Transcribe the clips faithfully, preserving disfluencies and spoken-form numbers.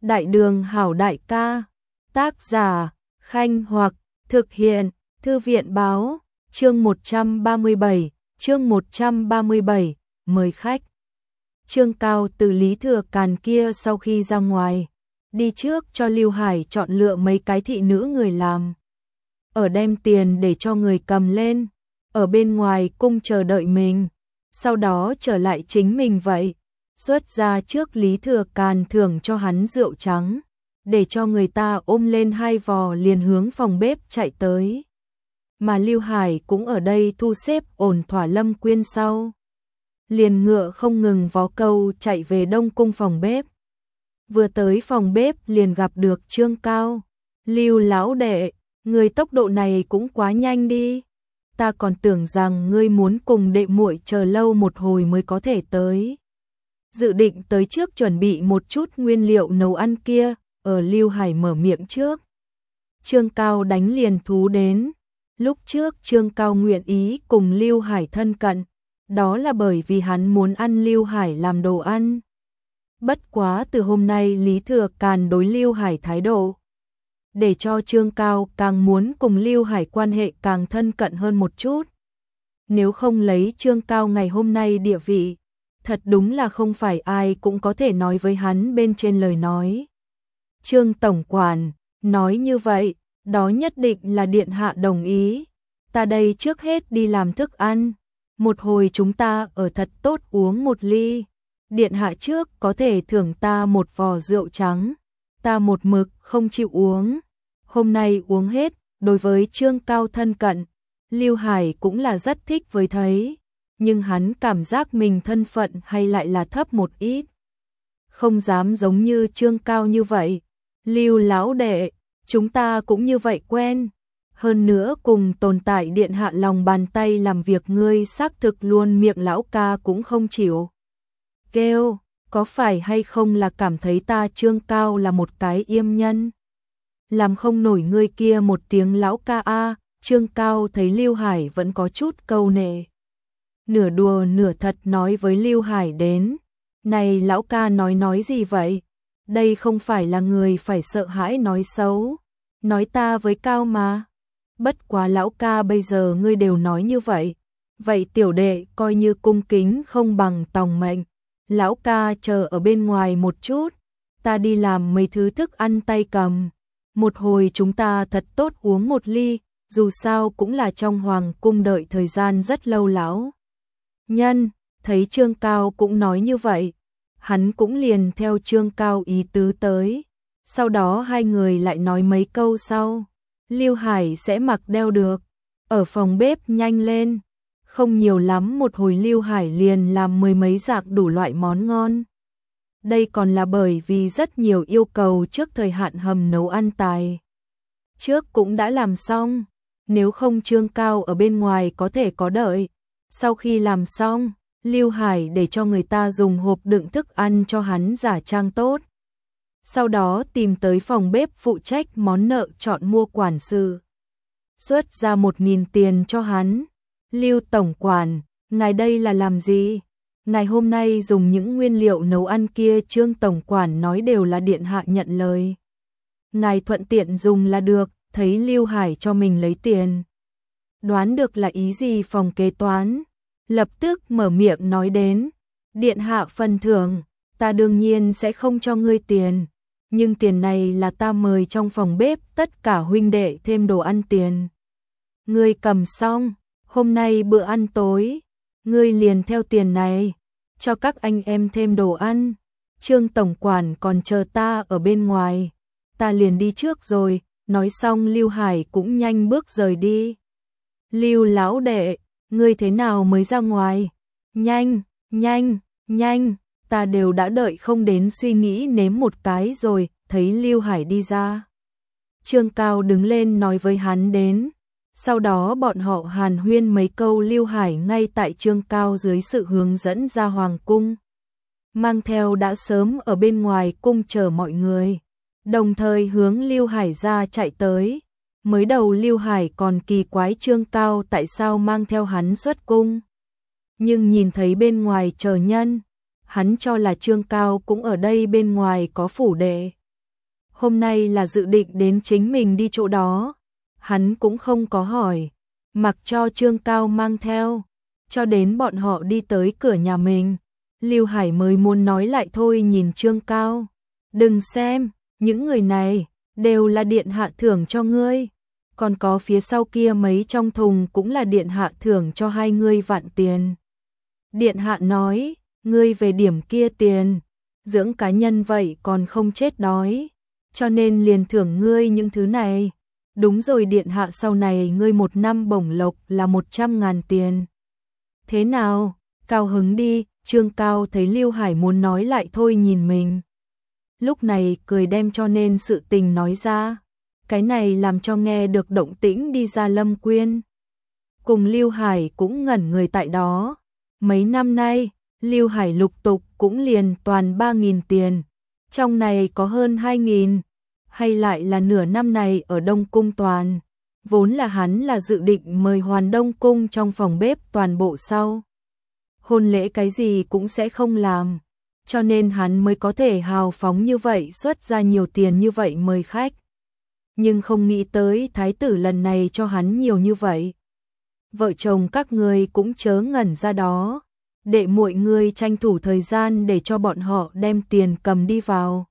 Đại đường hảo đại ca, tác giả, Khanh Hoặc, thực hiện, Thư viện báo, chương một trăm ba mươi bảy, chương một trăm ba mươi bảy, mời khách. Trương Cao từ Lý Thừa Càn kia sau khi ra ngoài, đi trước cho Lưu Hải chọn lựa mấy cái thị nữ người làm. Ở đem tiền để cho người cầm lên, ở bên ngoài cung chờ đợi mình, sau đó trở lại chính mình vậy. Xuất ra trước Lý Thừa Càn thưởng cho hắn rượu trắng, để cho người ta ôm lên hai vò liền hướng phòng bếp chạy tới. Mà Lưu Hải cũng ở đây thu xếp ổn thỏa Lâm Quyên sau. Liền ngựa không ngừng vó câu chạy về Đông Cung phòng bếp. Vừa tới phòng bếp liền gặp được Trương Cao. Lưu lão đệ, người tốc độ này cũng quá nhanh đi. Ta còn tưởng rằng ngươi muốn cùng đệ muội chờ lâu một hồi mới có thể tới. Dự định tới trước chuẩn bị một chút nguyên liệu nấu ăn kia, ở Lưu Hải mở miệng trước. Trương Cao đánh liền thú đến. Lúc trước Trương Cao nguyện ý cùng Lưu Hải thân cận, đó là bởi vì hắn muốn ăn Lưu Hải làm đồ ăn. Bất quá từ hôm nay Lý Thừa Càn đối Lưu Hải thái độ, để cho Trương Cao càng muốn cùng Lưu Hải quan hệ càng thân cận hơn một chút. Nếu không lấy Trương Cao ngày hôm nay địa vị, thật đúng là không phải ai cũng có thể nói với hắn bên trên lời nói. Trương Tổng Quản, nói như vậy, đó nhất định là điện hạ đồng ý. Ta đây trước hết đi làm thức ăn. Một hồi chúng ta ở thật tốt uống một ly. Điện hạ trước có thể thưởng ta một vò rượu trắng. Ta một mực không chịu uống. Hôm nay uống hết, đối với Trương Cao thân cận, Lưu Hải cũng là rất thích với thấy. Nhưng hắn cảm giác mình thân phận hay lại là thấp một ít. Không dám giống như Trương Cao như vậy. Lưu lão đệ, chúng ta cũng như vậy quen. Hơn nữa cùng tồn tại điện hạ lòng bàn tay làm việc ngươi xác thực luôn miệng lão ca cũng không chịu. Kêu, có phải hay không là cảm thấy ta Trương Cao là một cái yêm nhân? Làm không nổi ngươi kia một tiếng lão ca a. Trương Cao thấy Lưu Hải vẫn có chút câu nệ. Nửa đùa nửa thật nói với Lưu Hải đến. Này lão ca nói nói gì vậy? Đây không phải là người phải sợ hãi nói xấu. Nói ta với Cao mà. Bất quá lão ca bây giờ ngươi đều nói như vậy. Vậy tiểu đệ coi như cung kính không bằng tòng mệnh. Lão ca chờ ở bên ngoài một chút. Ta đi làm mấy thứ thức ăn tay cầm. Một hồi chúng ta thật tốt uống một ly. Dù sao cũng là trong hoàng cung đợi thời gian rất lâu lão nhân, thấy Trương Cao cũng nói như vậy, hắn cũng liền theo Trương Cao ý tứ tới. Sau đó hai người lại nói mấy câu sau, Lưu Hải sẽ mặc đeo được, ở phòng bếp nhanh lên, không nhiều lắm một hồi Lưu Hải liền làm mười mấy dạng đủ loại món ngon. Đây còn là bởi vì rất nhiều yêu cầu trước thời hạn hầm nấu ăn tài. Trước cũng đã làm xong, nếu không Trương Cao ở bên ngoài có thể có đợi. Sau khi làm xong, Lưu Hải để cho người ta dùng hộp đựng thức ăn cho hắn giả trang tốt. Sau đó tìm tới phòng bếp phụ trách món nợ chọn mua quản sự. Xuất ra một nghìn tiền cho hắn. Lưu Tổng Quản, ngài đây là làm gì? Ngài hôm nay dùng những nguyên liệu nấu ăn kia Trương Tổng Quản nói đều là điện hạ nhận lời. Ngài thuận tiện dùng là được, thấy Lưu Hải cho mình lấy tiền. Đoán được là ý gì phòng kế toán, lập tức mở miệng nói đến, điện hạ phần thưởng, ta đương nhiên sẽ không cho ngươi tiền, nhưng tiền này là ta mời trong phòng bếp tất cả huynh đệ thêm đồ ăn tiền. Ngươi cầm xong, hôm nay bữa ăn tối, ngươi liền theo tiền này, cho các anh em thêm đồ ăn, Trương Tổng Quản còn chờ ta ở bên ngoài, ta liền đi trước rồi. Nói xong Lưu Hải cũng nhanh bước rời đi. Lưu lão đệ, ngươi thế nào mới ra ngoài? Nhanh, nhanh, nhanh, ta đều đã đợi không đến suy nghĩ nếm một cái rồi, thấy Lưu Hải đi ra. Trương Cao đứng lên nói với hắn đến. Sau đó bọn họ hàn huyên mấy câu Lưu Hải ngay tại Trương Cao dưới sự hướng dẫn ra hoàng cung. Mang theo đã sớm ở bên ngoài cung chờ mọi người. Đồng thời hướng Lưu Hải ra chạy tới. Mới đầu Lưu Hải còn kỳ quái Trương Cao tại sao mang theo hắn xuất cung. Nhưng nhìn thấy bên ngoài chờ nhân, hắn cho là Trương Cao cũng ở đây bên ngoài có phủ đệ. hôm nay là dự định đến chính mình đi chỗ đó. Hắn cũng không có hỏi, mặc cho Trương Cao mang theo, cho đến bọn họ đi tới cửa nhà mình. Lưu Hải mới muốn nói lại thôi nhìn Trương Cao. Đừng xem, những người này đều là điện hạ thưởng cho ngươi. Còn có phía sau kia mấy trong thùng cũng là điện hạ thưởng cho hai ngươi vạn tiền. Điện hạ nói, ngươi về điểm kia tiền, dưỡng cá nhân vậy còn không chết đói, cho nên liền thưởng ngươi những thứ này. Đúng rồi, điện hạ sau này ngươi một năm bổng lộc là một trăm ngàn tiền. Thế nào, cao hứng đi. Trương Cao thấy Lưu Hải muốn nói lại thôi nhìn mình. Lúc này cười đem cho nên sự tình nói ra. Cái này làm cho nghe được động tĩnh đi ra Lâm Quyên. Cùng Lưu Hải cũng ngẩn người tại đó. Mấy năm nay, Lưu Hải lục tục cũng liền toàn ba nghìn tiền. Trong này có hơn hai nghìn. Hay lại là nửa năm này ở Đông Cung toàn. Vốn là hắn là dự định mời Hoàn Đông Cung trong phòng bếp toàn bộ sau. Hôn lễ cái gì cũng sẽ không làm. Cho nên hắn mới có thể hào phóng như vậy, xuất ra nhiều tiền như vậy mời khách. Nhưng không nghĩ tới thái tử lần này cho hắn nhiều như vậy. Vợ chồng các người cũng chớ ngẩn ra đó. Để muội người tranh thủ thời gian để cho bọn họ đem tiền cầm đi vào.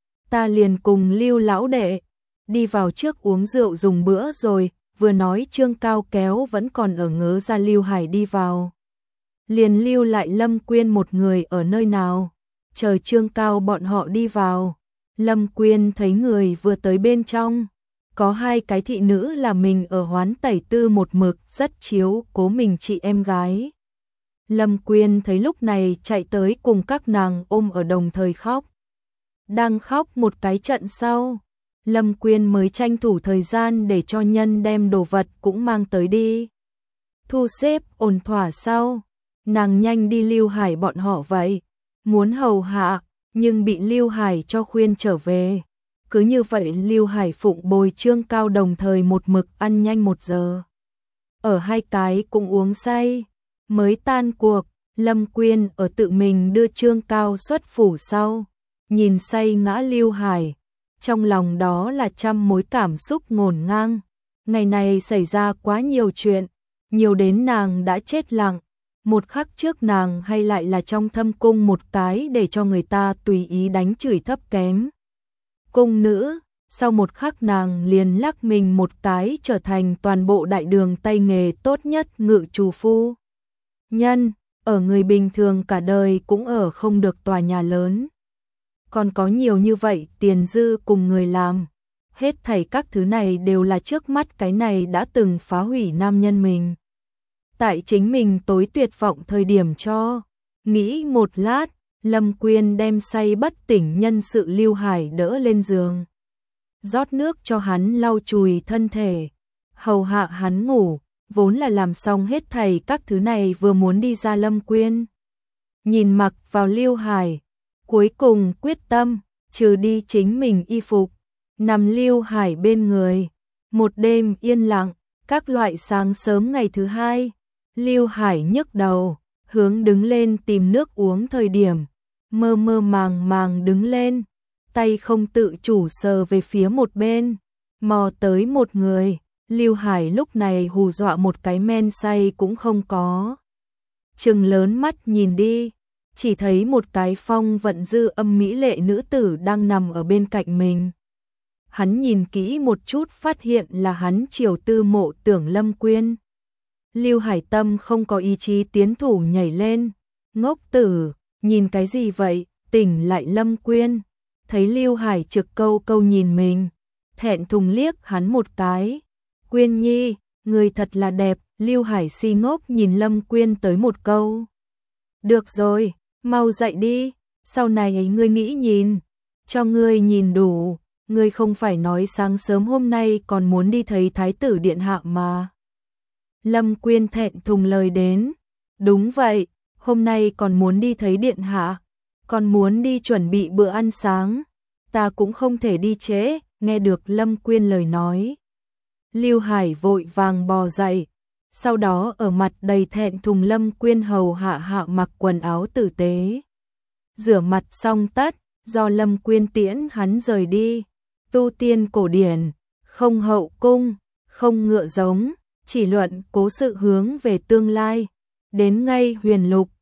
Ta liền cùng Lưu lão đệ đi vào trước uống rượu dùng bữa rồi. Vừa nói Trương Cao kéo vẫn còn ở ngớ ra Lưu Hải đi vào. Liền lưu lại Lâm Quyên một người ở nơi nào. Chờ Trương Cao bọn họ đi vào. Lâm Quyên thấy người vừa tới bên trong. Có hai cái thị nữ là mình ở Hoán Tẩy Tư một mực rất chiếu cố mình chị em gái. Lâm Quyên thấy lúc này chạy tới cùng các nàng ôm ở đồng thời khóc. Đang khóc một cái trận sau. Lâm Quyên mới tranh thủ thời gian để cho nhân đem đồ vật cũng mang tới đi. Thu xếp ổn thỏa sau. Nàng nhanh đi Lưu Hải bọn họ vậy, muốn hầu hạ, nhưng bị Lưu Hải cho khuyên trở về. Cứ như vậy Lưu Hải phụng bồi Trương Cao đồng thời một mực ăn nhanh một giờ. Ở hai cái cũng uống say, mới tan cuộc, Lâm Quyên ở tự mình đưa Trương Cao xuất phủ sau, nhìn say ngã Lưu Hải, trong lòng đó là trăm mối cảm xúc ngổn ngang. Ngày này xảy ra quá nhiều chuyện, nhiều đến nàng đã chết lặng. Một khắc trước nàng hay lại là trong thâm cung một cái để cho người ta tùy ý đánh chửi thấp kém. Cung nữ, sau một khắc nàng liền lắc mình một cái trở thành toàn bộ đại đường tay nghề tốt nhất ngự trù phu. Nhân, ở người bình thường cả đời cũng ở không được tòa nhà lớn. Còn có nhiều như vậy tiền dư cùng người làm. Hết thảy các thứ này đều là trước mắt cái này đã từng phá hủy nam nhân mình. Tại chính mình tối tuyệt vọng thời điểm cho. Nghĩ một lát, Lâm Quyên đem say bất tỉnh nhân sự Lưu Hải đỡ lên giường. Rót nước cho hắn lau chùi thân thể. Hầu hạ hắn ngủ, vốn là làm xong hết thảy các thứ này vừa muốn đi ra Lâm Quyên. Nhìn mặc vào Lưu Hải, cuối cùng quyết tâm, trừ đi chính mình y phục, nằm Lưu Hải bên người. Một đêm yên lặng, các loại sáng sớm ngày thứ hai. Lưu Hải nhức đầu, hướng đứng lên tìm nước uống thời điểm, mơ mơ màng màng đứng lên, tay không tự chủ sờ về phía một bên, mò tới một người. Lưu Hải lúc này hù dọa một cái men say cũng không có. Trừng lớn mắt nhìn đi, chỉ thấy một cái phong vận dư âm mỹ lệ nữ tử đang nằm ở bên cạnh mình. Hắn nhìn kỹ một chút phát hiện là hắn Triều Tư Mộ Tưởng Lâm Quyên. Lưu Hải tâm không có ý chí tiến thủ nhảy lên. Ngốc tử, nhìn cái gì vậy? Tỉnh lại Lâm Quyên. Thấy Lưu Hải trực câu câu nhìn mình, thẹn thùng liếc hắn một cái. Quyên nhi, người thật là đẹp. Lưu Hải si ngốc nhìn Lâm Quyên tới một câu. Được rồi, mau dậy đi. Sau này ấy ngươi nghĩ nhìn, cho ngươi nhìn đủ. Ngươi không phải nói sáng sớm hôm nay còn muốn đi thấy Thái tử Điện Hạ mà. Lâm Quyên thẹn thùng lời đến. Đúng vậy, hôm nay còn muốn đi thấy Điện Hạ. Còn muốn đi chuẩn bị bữa ăn sáng. Ta cũng không thể đi trễ. Nghe được Lâm Quyên lời nói, Lưu Hải vội vàng bò dậy. Sau đó ở mặt đầy thẹn thùng Lâm Quyên hầu hạ hạ mặc quần áo tử tế. Rửa mặt xong tất, do Lâm Quyên tiễn hắn rời đi. tu tiên cổ điển, không hậu cung, không ngựa giống, chỉ luận cố sự hướng về tương lai. Đến ngay huyền lục,